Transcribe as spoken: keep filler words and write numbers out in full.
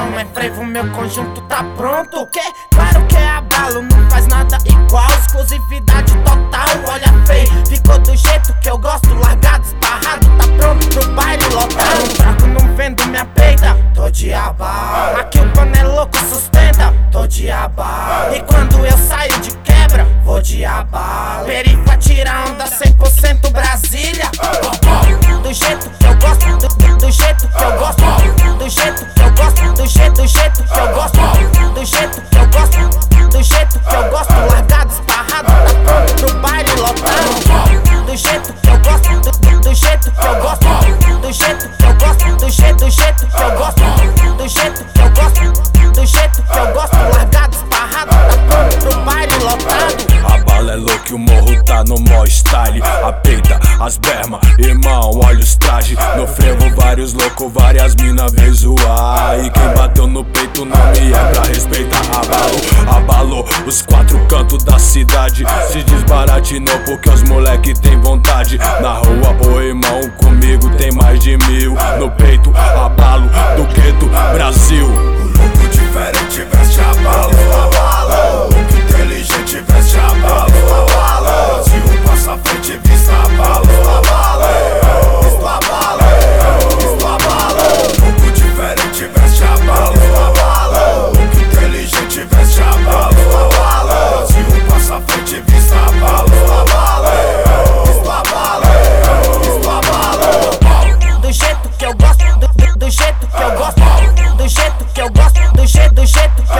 não é frevo, meu conjunto tá pronto. O quê? Claro que é abalo, não faz nada igual. Exclusividade total, olha feio, ficou do jeito que eu gosto. Largado, esparrado, tá pronto pro baile lotado. Fraco, não vendo minha peita, tô de abalo. Aqui o pano é louco, sustenta, tô de abalo. E quando eu saio de quebra, vou de abalo. Perifa tira onda, cem por cento Brasília. Do jeito que eu gosto, do, do jeito que eu gosto, do jeito que eu gosto, do jeito, do jeito que eu gosto, do jeito que eu gosto, do jeito que eu gosto. Largado, esparrado, tá pronto pro baile lotado. Do jeito que eu gosto, do, do jeito que eu gosto, do jeito que eu gosto, do jeito, do jeito que eu gosto, do jeito que eu gosto, do jeito que eu gosto. Largado, esparrado, tá pronto pro baile lotado. A bala é louca e o morro tá no mó style. A peita, as berma, irmão, olha os trajes. No frevo vários loucos, várias mina vem zoar. E quem bateu no peito não me é pra respeitar. Abalou, abalou os quatro cantos da cidade. Se desbaratinou porque os moleque tem vontade. Na rua, ô irmão, comigo tem mais de mil. No peito, abalo do gueto, Brasil. O louco diferente veste abalo, abalo. Louco inteligente veste abalo, abalo. Brasil passa a frente, vista abalo, abalo. Visto abalo, visto abalo. Louco diferente veste abalo, abalo. Louco inteligente veste abalo, abalo. Brasil passa a frente, vista abalo, abalo. Visto abalo, visto abalo. Do jeito que eu gosto, do, do, do jeito que eu gosto, do jeito que eu gosto, do jeito, do jeito que